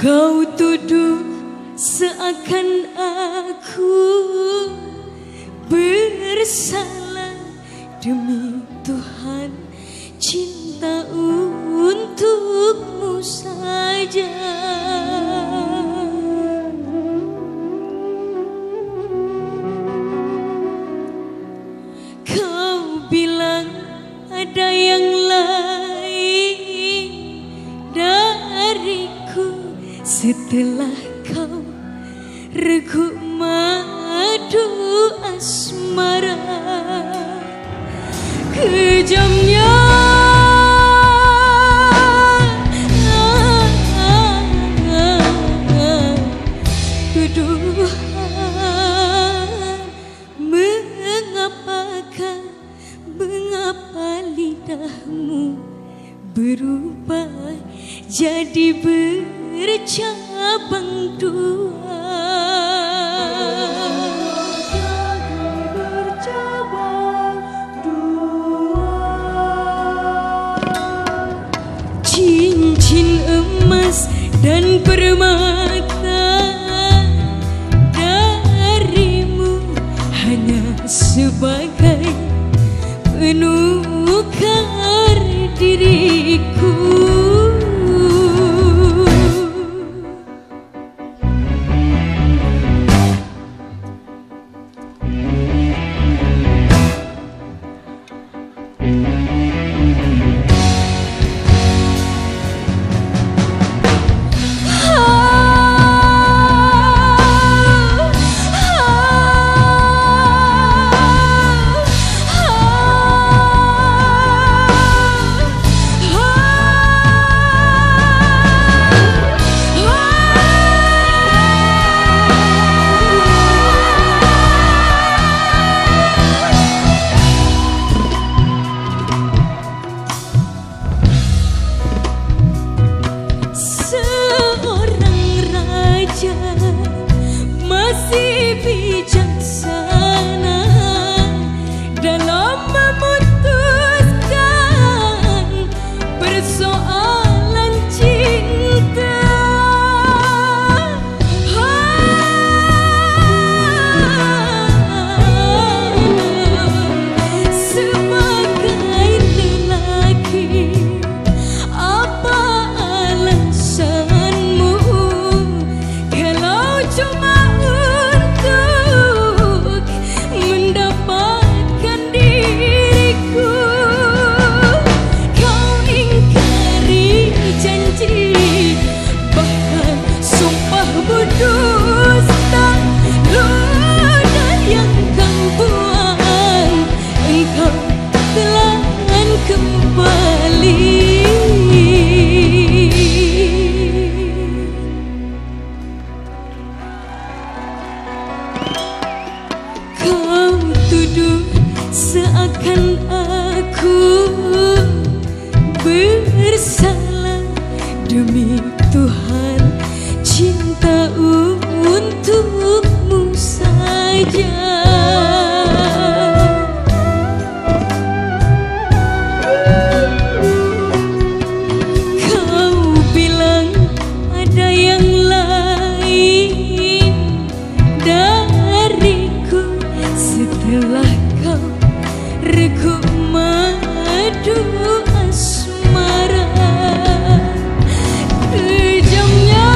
Kau tuduh seakan aku bersalah. Demi Tuhan, cinta untukmu saja. Kau bilang ada yang lain dariku. Setelah kau reguk madu asmara, kejamnya tuduhan. Mengapa lidahmu berubah jadi bercabang dua? Cincin emas dan permata darimu hanya sebagai penukar diriku. Masih bijaksana dalam memutuskan persoalan cinta. Sebagai lelaki, apa alasanmu kalau cuma dusta ludah yang kau buang? Engkau telah kembali. Kau tuduh seakan aku bersalah. Demi Tuhan, cinta untukmu saja. Kau bilang ada yang lain dariku. Setelah kau reguk madu asmara, kejamnya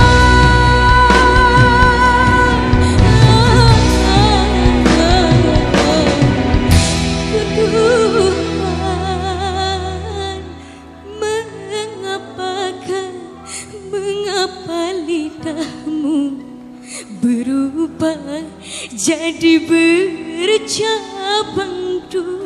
mengapa lidahmu berubah jadi bercabang dua?